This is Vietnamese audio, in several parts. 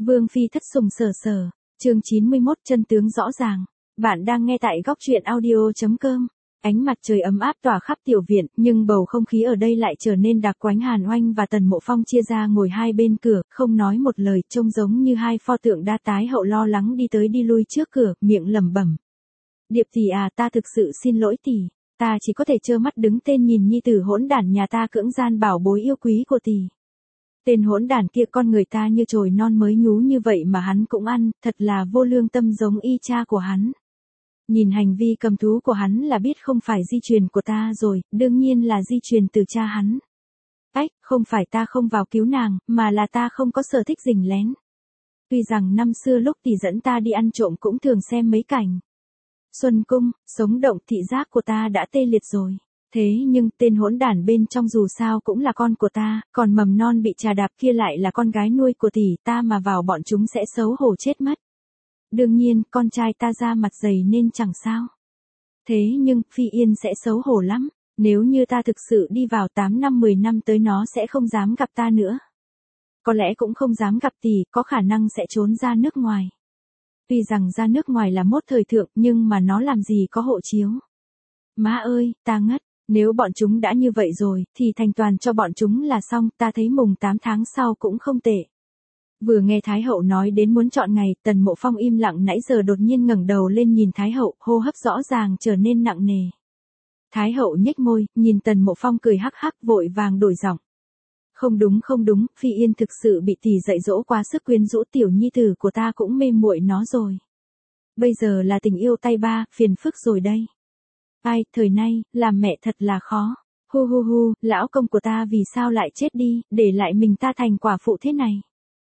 Vương phi thất sủng sở sở, chương 91 chân tướng rõ ràng. Bạn đang nghe tại góc truyện audio.com. Ánh mặt trời ấm áp tỏa khắp tiểu viện, nhưng bầu không khí ở đây lại trở nên đặc quánh. Hàn Oanh và Tần Mộ Phong chia ra ngồi hai bên cửa, không nói một lời, trông giống như hai pho tượng đa. Thái hậu lo lắng đi tới đi lui trước cửa, miệng lẩm bẩm. Điệp tỷ à, ta thực sự xin lỗi tỷ, ta chỉ có thể trơ mắt đứng tên nhìn nhi tử hỗn đản nhà ta cưỡng gian bảo bối yêu quý của tỷ. Tên hỗn đản kia, con người ta như chồi non mới nhú như vậy mà hắn cũng ăn, thật là vô lương tâm, giống y cha của hắn. Nhìn hành vi cầm thú của hắn là biết không phải di truyền của ta rồi, đương nhiên là di truyền từ cha hắn. Ách, không phải ta không vào cứu nàng, mà là ta không có sở thích rình lén. Tuy rằng năm xưa lúc tỷ dẫn ta đi ăn trộm cũng thường xem mấy cảnh Xuân Cung, sống động, thị giác của ta đã tê liệt rồi. Thế nhưng tên hỗn đản bên trong dù sao cũng là con của ta, còn mầm non bị trà đạp kia lại là con gái nuôi của tỷ ta, mà vào bọn chúng sẽ xấu hổ chết mất. Đương nhiên, con trai ta da mặt dày nên chẳng sao. Thế nhưng, Phi Yên sẽ xấu hổ lắm, nếu như ta thực sự đi vào 8 năm 10 năm tới nó sẽ không dám gặp ta nữa. Có lẽ cũng không dám gặp tỷ, có khả năng sẽ trốn ra nước ngoài. Tuy rằng ra nước ngoài là mốt thời thượng, nhưng mà nó làm gì có hộ chiếu. Má ơi, ta ngất. Nếu bọn chúng đã như vậy rồi, thì thành toàn cho bọn chúng là xong, ta thấy mùng 8 tháng sau cũng không tệ. Vừa nghe Thái hậu nói đến muốn chọn ngày, Tần Mộ Phong im lặng nãy giờ đột nhiên ngẩng đầu lên nhìn Thái hậu, hô hấp rõ ràng trở nên nặng nề. Thái hậu nhếch môi, nhìn Tần Mộ Phong cười hắc hắc, vội vàng đổi giọng. Không đúng, Phi Yên thực sự bị tỷ dạy dỗ quá sức, quyến rũ tiểu nhi tử của ta cũng mê muội nó rồi. Bây giờ là tình yêu tay ba, phiền phức rồi đây. Ai, thời nay, làm mẹ thật là khó. Hu, lão công của ta vì sao lại chết đi, để lại mình ta thành quả phụ thế này.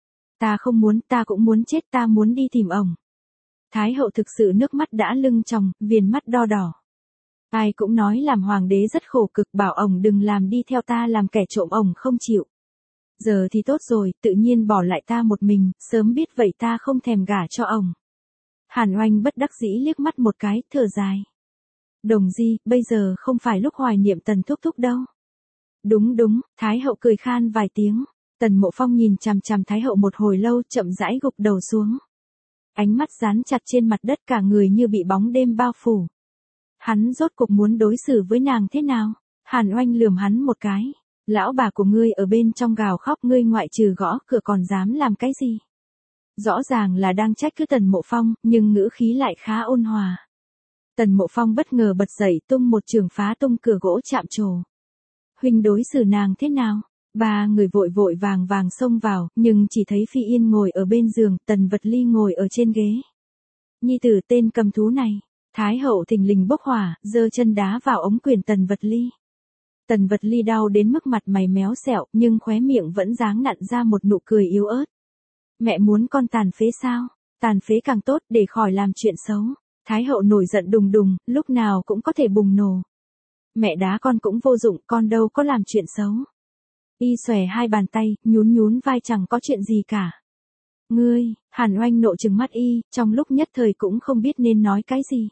Ta không muốn, ta cũng muốn chết, ta muốn đi tìm ổng. Thái hậu thực sự nước mắt đã lưng tròng, viền mắt đo đỏ. Ai cũng nói làm hoàng đế rất khổ cực, bảo ổng đừng làm đi theo ta làm kẻ trộm, ổng không chịu. Giờ thì tốt rồi, tự nhiên bỏ lại ta một mình, sớm biết vậy ta không thèm gả cho ổng. Hàn Oanh bất đắc dĩ liếc mắt một cái, thở dài. Đồng Di, bây giờ không phải lúc hoài niệm Tần thúc thúc đâu. Đúng, Thái hậu cười khan vài tiếng. Tần Mộ Phong nhìn chằm chằm Thái hậu một hồi lâu, chậm rãi gục đầu xuống. Ánh mắt dán chặt trên mặt đất, cả người như bị bóng đêm bao phủ. Hắn rốt cuộc muốn đối xử với nàng thế nào? Hàn Oanh lườm hắn một cái. Lão bà của ngươi ở bên trong gào khóc, ngươi ngoại trừ gõ cửa còn dám làm cái gì? Rõ ràng là đang trách cứ Tần Mộ Phong, nhưng ngữ khí lại khá ôn hòa. Tần Mộ Phong bất ngờ bật dậy, tung một chưởng phá tung cửa gỗ chạm trổ. Huynh đối xử nàng thế nào? Ba người vội vàng xông vào, nhưng chỉ thấy Phi Yên ngồi ở bên giường, Tần Vật Ly ngồi ở trên ghế. Nhi tử tên cầm thú này. Thái hậu thình lình bốc hỏa, giơ chân đá vào ống quyền Tần Vật Ly. Tần Vật Ly đau đến mức mặt mày méo xẹo, nhưng khóe miệng vẫn dáng nặn ra một nụ cười yếu ớt. Mẹ muốn con tàn phế sao? Tàn phế càng tốt, để khỏi làm chuyện xấu. Thái hậu nổi giận đùng đùng, lúc nào cũng có thể bùng nổ. Mẹ đá con cũng vô dụng, con đâu có làm chuyện xấu. Y xòe hai bàn tay, nhún vai, chẳng có chuyện gì cả. Ngươi, Hàn Oanh nộ trừng mắt y, trong lúc nhất thời cũng không biết nên nói cái gì.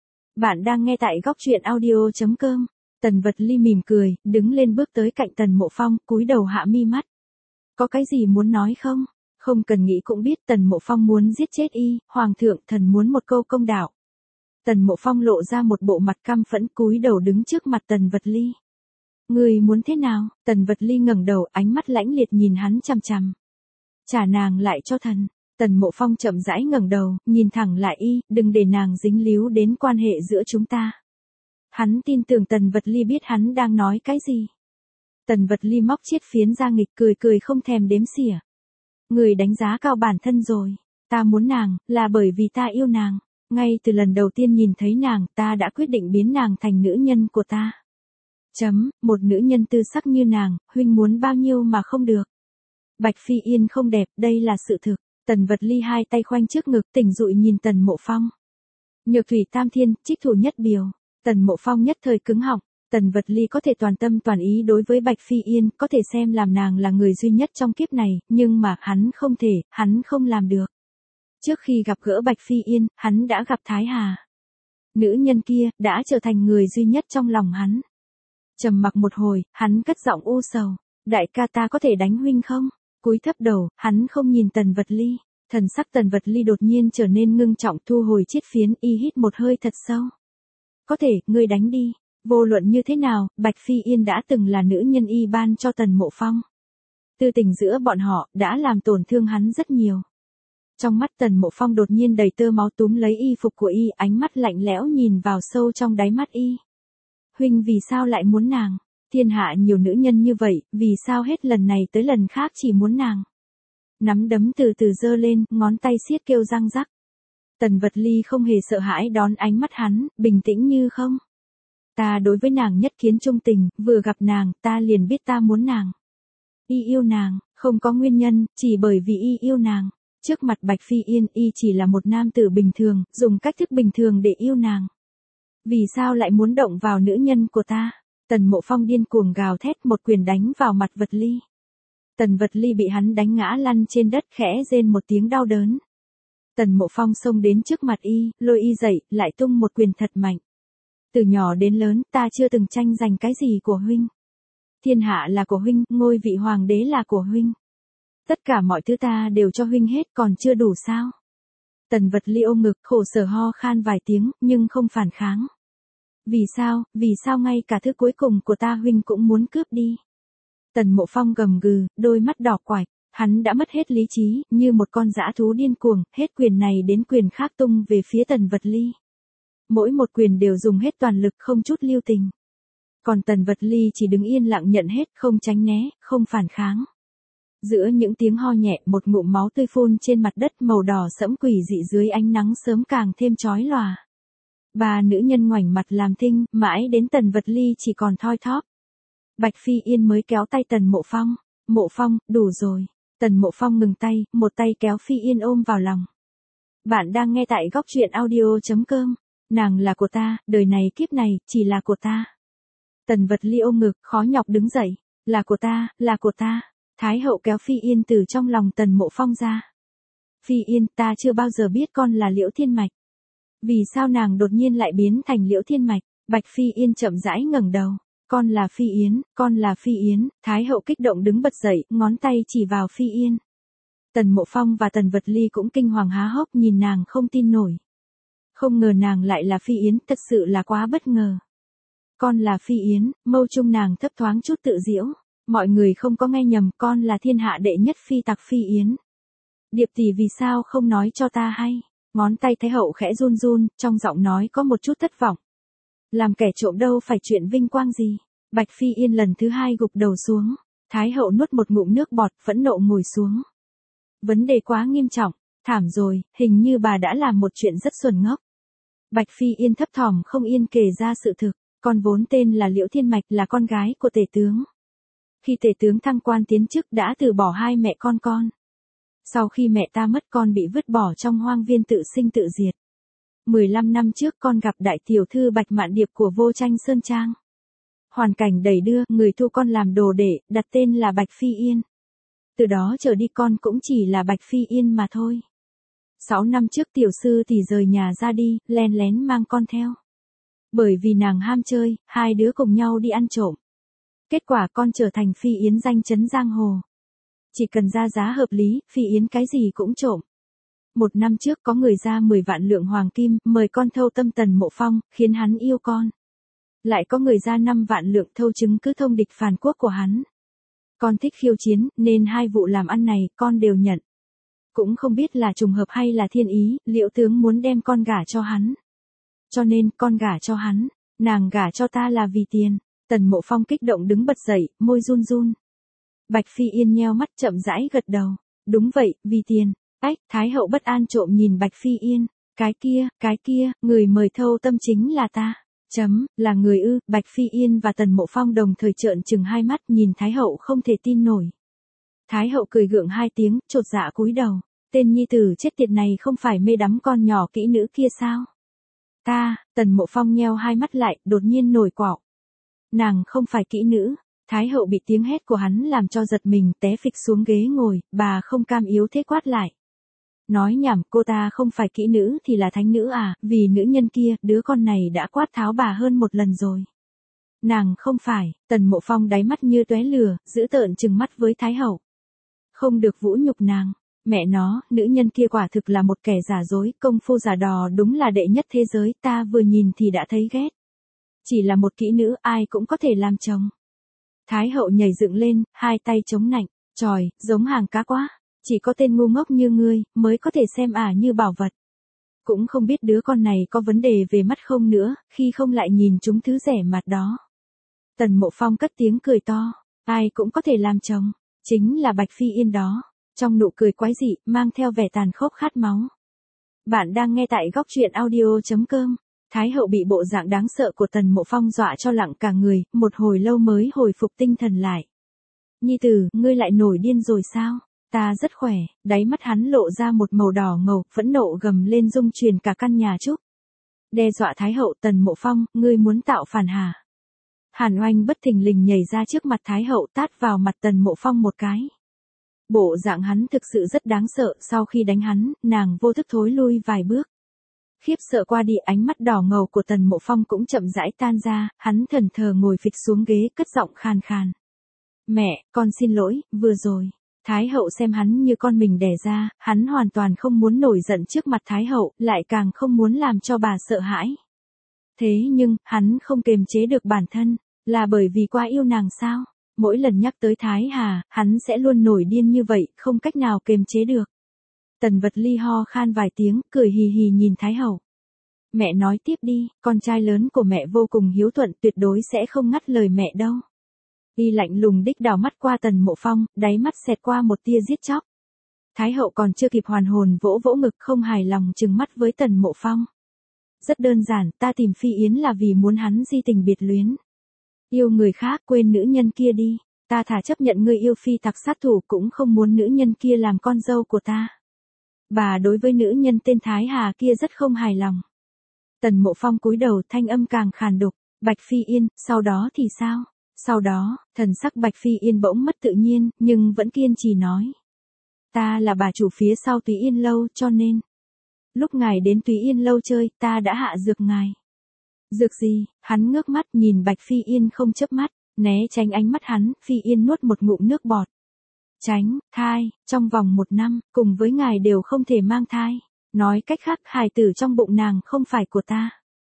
Bạn đang nghe tại góc truyện audio.com. Tần Vật Ly mỉm cười, đứng lên bước tới cạnh Tần Mộ Phong, cúi đầu hạ mi mắt. Có cái gì muốn nói không? Không cần nghĩ cũng biết Tần Mộ Phong muốn giết chết y, hoàng thượng, thần muốn một câu công đạo. Tần Mộ Phong lộ ra một bộ mặt căm phẫn, cúi đầu đứng trước mặt Tần Vật Ly. Người muốn thế nào? Tần Vật Ly ngẩng đầu, ánh mắt lãnh liệt nhìn hắn chằm chằm. Trả nàng lại cho thần. Tần Mộ Phong chậm rãi ngẩng đầu, nhìn thẳng lại y, đừng để nàng dính líu đến quan hệ giữa chúng ta. Hắn tin tưởng Tần Vật Ly biết hắn đang nói cái gì. Tần Vật Ly móc chiếc phiến ra nghịch, cười không thèm đếm xỉa. Người đánh giá cao bản thân rồi. Ta muốn nàng, là bởi vì ta yêu nàng. Ngay từ lần đầu tiên nhìn thấy nàng, ta đã quyết định biến nàng thành nữ nhân của ta. Một nữ nhân tư sắc như nàng, huynh muốn bao nhiêu mà không được. Bạch Phi Yên không đẹp, đây là sự thực. Tần Vật Ly hai tay khoanh trước ngực, tỉnh dụi nhìn Tần Mộ Phong. Nhược thủy tam thiên, trích thủ nhất biểu. Tần Mộ Phong nhất thời cứng họng. Tần Vật Ly có thể toàn tâm toàn ý đối với Bạch Phi Yên, có thể xem làm nàng là người duy nhất trong kiếp này, nhưng mà hắn không thể, hắn không làm được. Trước khi gặp gỡ Bạch Phi Yên, hắn đã gặp Thái Hà. Nữ nhân kia, đã trở thành người duy nhất trong lòng hắn. Trầm mặc một hồi, hắn cất giọng u sầu. Đại ca, ta có thể đánh huynh không? Cúi thấp đầu, hắn không nhìn Tần Vật Ly. Thần sắc Tần Vật Ly đột nhiên trở nên ngưng trọng, thu hồi chiếc phiến, y hít một hơi thật sâu. Có thể, ngươi đánh đi. Vô luận như thế nào, Bạch Phi Yên đã từng là nữ nhân y ban cho Tần Mộ Phong. Tư tình giữa bọn họ, đã làm tổn thương hắn rất nhiều. Trong mắt Tần Mộ Phong đột nhiên đầy tơ máu, túm lấy y phục của y, ánh mắt lạnh lẽo nhìn vào sâu trong đáy mắt y. Huynh vì sao lại muốn nàng? Thiên hạ nhiều nữ nhân như vậy, vì sao hết lần này tới lần khác chỉ muốn nàng? Nắm đấm từ từ giơ lên, ngón tay siết kêu răng rắc. Tần Vật Ly không hề sợ hãi đón ánh mắt hắn, bình tĩnh như không. Ta đối với nàng nhất kiến trung tình, vừa gặp nàng, ta liền biết ta muốn nàng. Y yêu nàng, không có nguyên nhân, chỉ bởi vì y yêu nàng. Trước mặt Bạch Phi Yên, y chỉ là một nam tử bình thường, dùng cách thức bình thường để yêu nàng. Vì sao lại muốn động vào nữ nhân của ta? Tần Mộ Phong điên cuồng gào thét, một quyền đánh vào mặt Vật Ly. Tần Vật Ly bị hắn đánh ngã lăn trên đất, khẽ rên một tiếng đau đớn. Tần Mộ Phong xông đến trước mặt y, lôi y dậy, lại tung một quyền thật mạnh. Từ nhỏ đến lớn, ta chưa từng tranh giành cái gì của huynh. Thiên hạ là của huynh, ngôi vị hoàng đế là của huynh. Tất cả mọi thứ ta đều cho huynh hết, còn chưa đủ sao? Tần Vật Ly ôm ngực, khổ sở ho khan vài tiếng, nhưng không phản kháng. Vì sao ngay cả thứ cuối cùng của ta huynh cũng muốn cướp đi? Tần Mộ Phong gầm gừ, đôi mắt đỏ quạch, hắn đã mất hết lý trí, như một con dã thú điên cuồng, hết quyền này đến quyền khác tung về phía Tần Vật Ly. Mỗi một quyền đều dùng hết toàn lực, không chút lưu tình. Còn Tần Vật Ly chỉ đứng yên lặng nhận hết, không tránh né, không phản kháng. Giữa những tiếng ho nhẹ, một ngụm máu tươi phun trên mặt đất màu đỏ sẫm quỷ dị dưới ánh nắng sớm càng thêm chói lòa. Ba nữ nhân ngoảnh mặt làm thinh, mãi đến Tần Vật Ly chỉ còn thoi thóp. Bạch Phi Yên mới kéo tay Tần Mộ Phong. Mộ Phong, đủ rồi. Tần Mộ Phong ngừng tay, một tay kéo Phi Yên ôm vào lòng. Bạn đang nghe tại góc truyện audio.com. Nàng là của ta, đời này kiếp này, chỉ là của ta. Tần Vật Ly ôm ngực, khó nhọc đứng dậy. Là của ta, là của ta. Thái hậu kéo Phi Yên từ trong lòng Tần Mộ Phong ra. Phi Yên, ta chưa bao giờ biết con là Liễu Thiên Mạch. Vì sao nàng đột nhiên lại biến thành Liễu Thiên Mạch? Bạch Phi Yên chậm rãi ngẩng đầu. Con là Phi Yến, con là Phi Yến. Thái hậu kích động đứng bật dậy, ngón tay chỉ vào Phi Yên. Tần Mộ Phong và Tần Vật Ly cũng kinh hoàng há hốc nhìn nàng không tin nổi. Không ngờ nàng lại là Phi Yến, thật sự là quá bất ngờ. Con là Phi Yến, mâu trung nàng thấp thoáng chút tự giễu. Mọi người không có nghe nhầm, con là thiên hạ đệ nhất phi tặc Phi Yến. Điệp tỷ vì sao không nói cho ta hay? Ngón tay Thái hậu khẽ run run, trong giọng nói có một chút thất vọng. Làm kẻ trộm đâu phải chuyện vinh quang gì. Bạch Phi Yên lần thứ hai gục đầu xuống. Thái hậu nuốt một ngụm nước bọt, phẫn nộ ngồi xuống. Vấn đề quá nghiêm trọng, thảm rồi, hình như bà đã làm một chuyện rất xuẩn ngốc. Bạch Phi Yên thấp thỏm không yên kể ra sự thực, con vốn tên là Liễu Thiên Mạch, là con gái của tể tướng. Khi tể tướng thăng quan tiến chức đã từ bỏ hai mẹ con. Sau khi mẹ ta mất, con bị vứt bỏ trong hoang viên tự sinh tự diệt. 15 năm trước con gặp đại tiểu thư Bạch Mạn Điệp của Vô Tranh Sơn Trang. Hoàn cảnh đầy đưa, người thu con làm đồ đệ, đặt tên là Bạch Phi Yên. Từ đó trở đi con cũng chỉ là Bạch Phi Yên mà thôi. 6 năm trước tiểu sư thì rời nhà ra đi, len lén mang con theo. Bởi vì nàng ham chơi, hai đứa cùng nhau đi ăn trộm. Kết quả con trở thành Phi Yến danh chấn giang hồ. Chỉ cần ra giá hợp lý, Phi Yến cái gì cũng trộm. 1 năm trước có người ra 10 vạn lượng hoàng kim, mời con thâu tâm Tần Mộ Phong, khiến hắn yêu con. Lại có người ra 5 vạn lượng thâu chứng cứ thông địch phản quốc của hắn. Con thích khiêu chiến, nên hai vụ làm ăn này, con đều nhận. Cũng không biết là trùng hợp hay là thiên ý, Liễu tướng muốn đem con gả cho hắn. Cho nên, con gả cho hắn, nàng gả cho ta là vì tiền. Tần Mộ Phong kích động đứng bật dậy, môi run run. Bạch Phi Yên nheo mắt chậm rãi gật đầu. Đúng vậy, vì tiền. Ách, Thái hậu bất an trộm nhìn Bạch Phi Yên. Cái kia, người mời thâu tâm chính là ta. Là người ư? Bạch Phi Yên và Tần Mộ Phong đồng thời trợn trừng hai mắt nhìn Thái hậu không thể tin nổi. Thái hậu cười gượng hai tiếng, chột dạ cúi đầu. Tên nhi tử chết tiệt này không phải mê đắm con nhỏ kỹ nữ kia sao? Tần Mộ Phong nheo hai mắt lại, đột nhiên nổi quạo. Nàng không phải kỹ nữ. Thái hậu bị tiếng hét của hắn làm cho giật mình, té phịch xuống ghế ngồi, bà không cam yếu thế quát lại. Nói nhảm, cô ta không phải kỹ nữ thì là thánh nữ à, vì nữ nhân kia, đứa con này đã quát tháo bà hơn một lần rồi. Nàng không phải. Tần Mộ Phong đáy mắt như tóe lửa, giữ tợn trừng mắt với Thái hậu. Không được vũ nhục nàng. Mẹ nó, nữ nhân kia quả thực là một kẻ giả dối, công phu giả đò đúng là đệ nhất thế giới, ta vừa nhìn thì đã thấy ghét. Chỉ là một kỹ nữ, ai cũng có thể làm chồng. Thái hậu nhảy dựng lên, hai tay chống nạnh, tròi, giống hàng cá quá. Chỉ có tên ngu ngốc như ngươi, mới có thể xem ả như bảo vật. Cũng không biết đứa con này có vấn đề về mắt không nữa, khi không lại nhìn chúng thứ rẻ mạt đó. Tần Mộ Phong cất tiếng cười to, ai cũng có thể làm chồng, chính là Bạch Phi Yên đó. Trong nụ cười quái dị, mang theo vẻ tàn khốc khát máu. Bạn đang nghe tại góc truyện audio.com. Thái hậu bị bộ dạng đáng sợ của Tần Mộ Phong dọa cho lặng cả người, một hồi lâu mới hồi phục tinh thần lại. Nhi tử, ngươi lại nổi điên rồi sao? Ta rất khỏe, đáy mắt hắn lộ ra một màu đỏ ngầu, phẫn nộ gầm lên rung truyền cả căn nhà trúc. Đe dọa Thái hậu. Tần Mộ Phong, ngươi muốn tạo phản hả? Hàn Oanh bất thình lình nhảy ra trước mặt Thái hậu tát vào mặt Tần Mộ Phong một cái. Bộ dạng hắn thực sự rất đáng sợ, sau khi đánh hắn, nàng vô thức thối lui vài bước. Khiếp sợ qua đi, ánh mắt đỏ ngầu của Tần Mộ Phong cũng chậm rãi tan ra, hắn thẫn thờ ngồi phịch xuống ghế, cất giọng khàn khàn. Mẹ, con xin lỗi, vừa rồi. Thái hậu xem hắn như con mình đẻ ra, hắn hoàn toàn không muốn nổi giận trước mặt Thái hậu, lại càng không muốn làm cho bà sợ hãi. Thế nhưng, hắn không kềm chế được bản thân, là bởi vì quá yêu nàng sao? Mỗi lần nhắc tới Thái Hà, hắn sẽ luôn nổi điên như vậy, không cách nào kềm chế được. Tần Vật Ly ho khan vài tiếng, cười hì hì nhìn Thái hậu. Mẹ nói tiếp đi, con trai lớn của mẹ vô cùng hiếu thuận, tuyệt đối sẽ không ngắt lời mẹ đâu. Y lạnh lùng đích đảo mắt qua Tần Mộ Phong, đáy mắt xẹt qua một tia giết chóc. Thái hậu còn chưa kịp hoàn hồn vỗ vỗ ngực không hài lòng trừng mắt với Tần Mộ Phong. Rất đơn giản, ta tìm Phi Yến là vì muốn hắn di tình biệt luyến. Yêu người khác, quên nữ nhân kia đi. Ta thà chấp nhận ngươi yêu phi tặc sát thủ cũng không muốn nữ nhân kia làm con dâu của ta. Bà đối với nữ nhân tên Thái Hà kia rất không hài lòng. Tần Mộ Phong cúi đầu, thanh âm càng khàn đục. Bạch Phi Yên, sau đó thì sao? Sau đó, thần sắc Bạch Phi Yên bỗng mất tự nhiên, nhưng vẫn kiên trì nói. Ta là bà chủ phía sau Túy Yên Lâu, cho nên. Lúc ngài đến Túy Yên Lâu chơi, ta đã hạ dược ngài. Dược gì? Hắn ngước mắt nhìn Bạch Phi Yên không chớp mắt, né tránh ánh mắt hắn. Phi Yên nuốt một ngụm nước bọt. Tránh, thai, trong vòng 1 năm, cùng với ngài đều không thể mang thai. Nói cách khác, hài tử trong bụng nàng không phải của ta.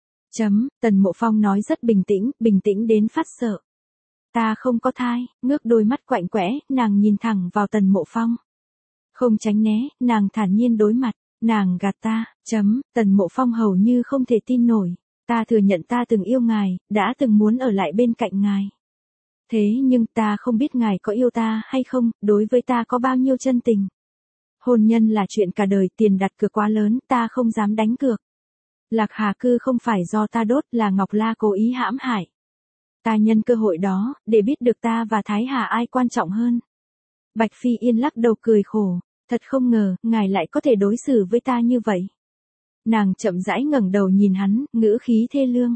Tần Mộ Phong nói rất bình tĩnh đến phát sợ. Ta không có thai, ngước đôi mắt quạnh quẽ, nàng nhìn thẳng vào Tần Mộ Phong. Không tránh né, nàng thản nhiên đối mặt, nàng gạt ta. Tần Mộ Phong hầu như không thể tin nổi. Ta thừa nhận ta từng yêu ngài, đã từng muốn ở lại bên cạnh ngài. Thế nhưng ta không biết ngài có yêu ta hay không, đối với ta có bao nhiêu chân tình. Hôn nhân là chuyện cả đời, tiền đặt cược quá lớn, ta không dám đánh cược. Lạc Hà Cư không phải do ta đốt, là Ngọc La cố ý hãm hại. Ta nhân cơ hội đó, để biết được ta và Thái Hà ai quan trọng hơn. Bạch Phi Yên lắc đầu cười khổ, thật không ngờ, ngài lại có thể đối xử với ta như vậy. Nàng chậm rãi ngẩng đầu nhìn hắn, ngữ khí thê lương.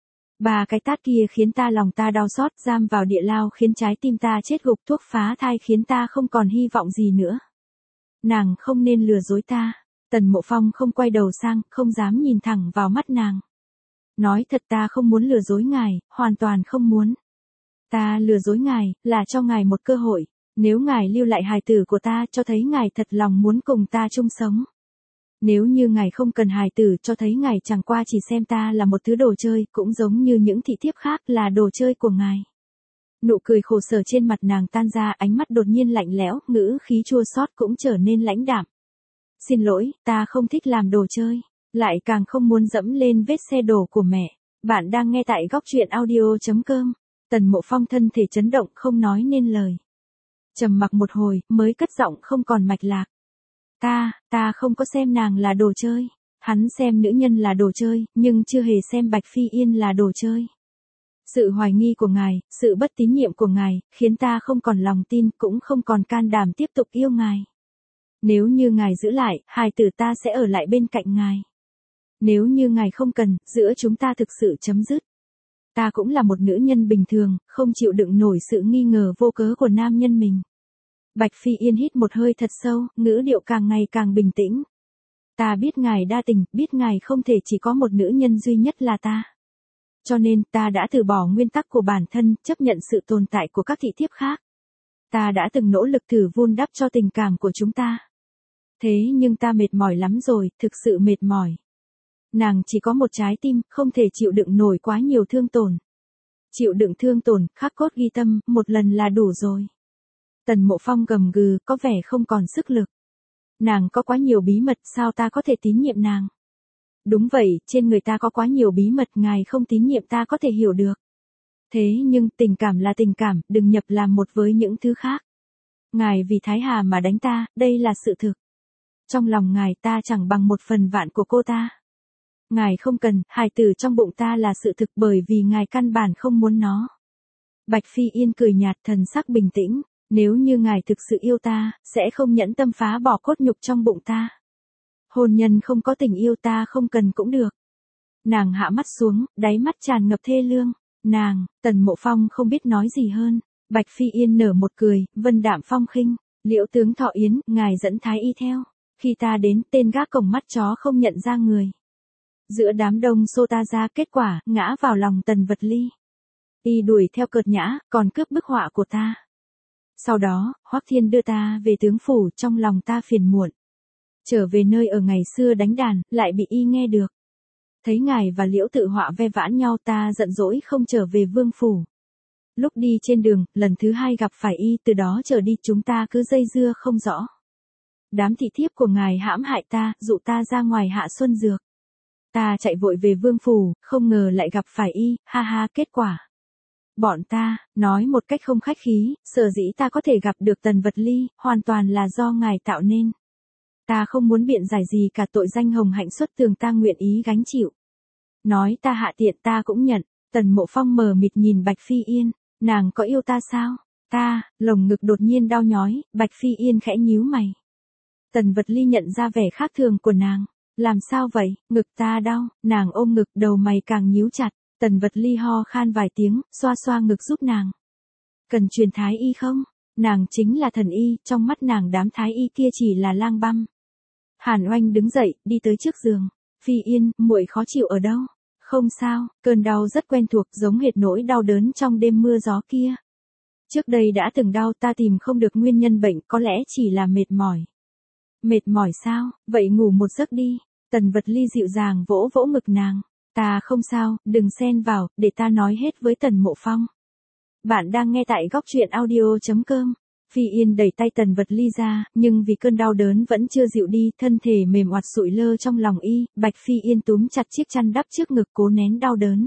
3 cái tát kia khiến lòng ta đau xót, giam vào địa lao khiến trái tim ta chết gục, thuốc phá thai khiến ta không còn hy vọng gì nữa. Nàng không nên lừa dối ta. Tần Mộ Phong không quay đầu sang, không dám nhìn thẳng vào mắt nàng. Nói thật, ta không muốn lừa dối ngài, hoàn toàn không muốn. Ta lừa dối ngài, là cho ngài một cơ hội. Nếu ngài lưu lại hài tử của ta, cho thấy ngài thật lòng muốn cùng ta chung sống. Nếu như ngài không cần hài tử, cho thấy ngài chẳng qua chỉ xem ta là một thứ đồ chơi, cũng giống như những thị thiếp khác là đồ chơi của ngài. Nụ cười khổ sở trên mặt nàng tan ra, ánh mắt đột nhiên lạnh lẽo, ngữ khí chua xót cũng trở nên lãnh đạm. Xin lỗi, ta không thích làm đồ chơi, lại càng không muốn dẫm lên vết xe đổ của mẹ. Bạn đang nghe tại góc truyện audio.com. Tần Mộ Phong thân thể chấn động không nói nên lời. Trầm mặc một hồi, mới cất giọng không còn mạch lạc. Ta không có xem nàng là đồ chơi. Hắn xem nữ nhân là đồ chơi, nhưng chưa hề xem Bạch Phi Yên là đồ chơi. Sự hoài nghi của ngài, sự bất tín nhiệm của ngài, khiến ta không còn lòng tin, cũng không còn can đảm tiếp tục yêu ngài. Nếu như ngài giữ lại, hài tử ta sẽ ở lại bên cạnh ngài. Nếu như ngài không cần, giữa chúng ta thực sự chấm dứt. Ta cũng là một nữ nhân bình thường, không chịu đựng nổi sự nghi ngờ vô cớ của nam nhân mình. Bạch Phi Yên hít một hơi thật sâu, ngữ điệu càng ngày càng bình tĩnh. Ta biết ngài đa tình, biết ngài không thể chỉ có một nữ nhân duy nhất là ta. Cho nên, ta đã từ bỏ nguyên tắc của bản thân, chấp nhận sự tồn tại của các thị thiếp khác. Ta đã từng nỗ lực thử vun đắp cho tình cảm của chúng ta. Thế nhưng ta mệt mỏi lắm rồi, thực sự mệt mỏi. Nàng chỉ có một trái tim, không thể chịu đựng nổi quá nhiều thương tổn. Chịu đựng thương tổn, khắc cốt ghi tâm, một lần là đủ rồi. Tần Mộ Phong gầm gừ, có vẻ không còn sức lực. Nàng có quá nhiều bí mật, sao ta có thể tín nhiệm nàng? Đúng vậy, trên người ta có quá nhiều bí mật, ngài không tín nhiệm ta có thể hiểu được. Thế nhưng tình cảm là tình cảm, đừng nhập làm một với những thứ khác. Ngài vì Thái Hà mà đánh ta, đây là sự thực. Trong lòng ngài ta chẳng bằng 1/1000 của cô ta. Ngài không cần, hài tử trong bụng ta là sự thực bởi vì ngài căn bản không muốn nó. Bạch Phi Yên cười nhạt, thần sắc bình tĩnh, nếu như ngài thực sự yêu ta, sẽ không nhẫn tâm phá bỏ cốt nhục trong bụng ta. Hôn nhân không có tình yêu ta không cần cũng được. Nàng hạ mắt xuống, đáy mắt tràn ngập thê lương. Nàng, Tần Mộ Phong không biết nói gì hơn. Bạch Phi Yên nở một cười, vân đạm phong khinh. Liễu tướng Thọ Yến, ngài dẫn Thái Y theo. Khi ta đến, tên gác cổng mắt chó không nhận ra người. Giữa đám đông xô ta ra, kết quả, ngã vào lòng Tần Vật Ly. Y đuổi theo cợt nhã, còn cướp bức họa của ta. Sau đó, Hoắc Thiên đưa ta về tướng phủ, trong lòng ta phiền muộn. Trở về nơi ở ngày xưa đánh đàn, lại bị Y nghe được. Thấy ngài và Liễu tự họa ve vãn nhau, ta giận dỗi không trở về vương phủ. Lúc đi trên đường, lần thứ 2 gặp phải Y, từ đó trở đi chúng ta cứ dây dưa không rõ. Đám thị thiếp của ngài hãm hại ta, dụ ta ra ngoài hạ xuân dược. Ta chạy vội về vương phủ, không ngờ lại gặp phải Y, ha ha, kết quả. Bọn ta, nói một cách không khách khí, sở dĩ ta có thể gặp được Tần Vật Ly, hoàn toàn là do ngài tạo nên. Ta không muốn biện giải gì cả, tội danh hồng hạnh xuất tường ta nguyện ý gánh chịu. Nói ta hạ tiện ta cũng nhận. Tần Mộ Phong mờ mịt nhìn Bạch Phi Yên, nàng có yêu ta sao? Ta, lồng ngực đột nhiên đau nhói, Bạch Phi Yên khẽ nhíu mày. Tần Vật Ly nhận ra vẻ khác thường của nàng. Làm sao vậy, ngực ta đau, nàng ôm ngực, đầu mày càng nhíu chặt. Tần Vật Ly ho khan vài tiếng, xoa xoa ngực giúp nàng. Cần truyền thái y không? Nàng chính là thần y, trong mắt nàng đám thái y kia chỉ là lang băm. Hàn Oanh đứng dậy, đi tới trước giường. Phi Yên, muội khó chịu ở đâu? Không sao, cơn đau rất quen thuộc, giống hệt nỗi đau đớn trong đêm mưa gió kia. Trước đây đã từng đau, ta tìm không được nguyên nhân bệnh, có lẽ chỉ là mệt mỏi. Mệt mỏi sao? Vậy ngủ một giấc đi. Tần Vật Ly dịu dàng vỗ vỗ ngực nàng. Ta không sao, đừng xen vào, để ta nói hết với Tần Mộ Phong. Bạn đang nghe tại góc truyện audio.com. Phi Yên đẩy tay Tần Vật Ly ra, nhưng vì cơn đau đớn vẫn chưa dịu đi, thân thể mềm oặt sụi lơ trong lòng Y. Bạch Phi Yên túm chặt chiếc chăn đắp trước ngực cố nén đau đớn.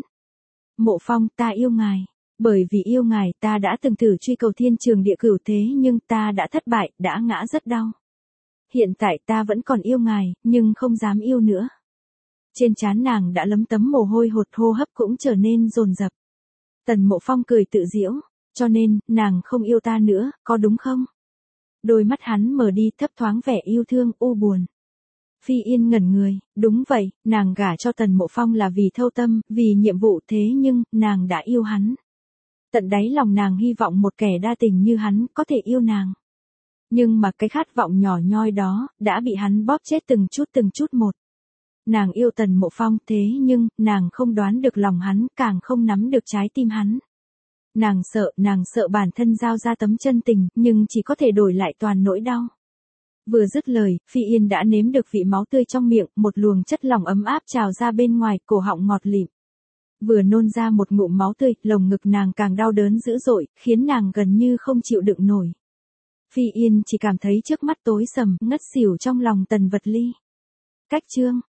Mộ Phong, ta yêu ngài. Bởi vì yêu ngài, ta đã từng thử truy cầu thiên trường địa cửu, thế nhưng ta đã thất bại, đã ngã rất đau. Hiện tại ta vẫn còn yêu ngài, nhưng không dám yêu nữa. Trên trán nàng đã lấm tấm mồ hôi hột, hô hấp cũng trở nên dồn dập. Tần Mộ Phong cười tự giễu, cho nên, nàng không yêu ta nữa, có đúng không? Đôi mắt hắn mở đi, thấp thoáng vẻ yêu thương, u buồn. Phi Yên ngẩn người, đúng vậy, nàng gả cho Tần Mộ Phong là vì thâu tâm, vì nhiệm vụ, thế nhưng, nàng đã yêu hắn. Tận đáy lòng nàng hy vọng một kẻ đa tình như hắn, có thể yêu nàng. Nhưng mà cái khát vọng nhỏ nhoi đó, đã bị hắn bóp chết từng chút một. Nàng yêu Tần Mộ Phong, thế nhưng, nàng không đoán được lòng hắn, càng không nắm được trái tim hắn. Nàng sợ bản thân giao ra tấm chân tình, nhưng chỉ có thể đổi lại toàn nỗi đau. Vừa dứt lời, Phi Yên đã nếm được vị máu tươi trong miệng, một luồng chất lỏng ấm áp trào ra bên ngoài, cổ họng ngọt lịm. Vừa nôn ra một ngụm máu tươi, lồng ngực nàng càng đau đớn dữ dội, khiến nàng gần như không chịu đựng nổi. Phi Yên chỉ cảm thấy trước mắt tối sầm, ngất xỉu trong lòng Tần Vật Ly. Cách chương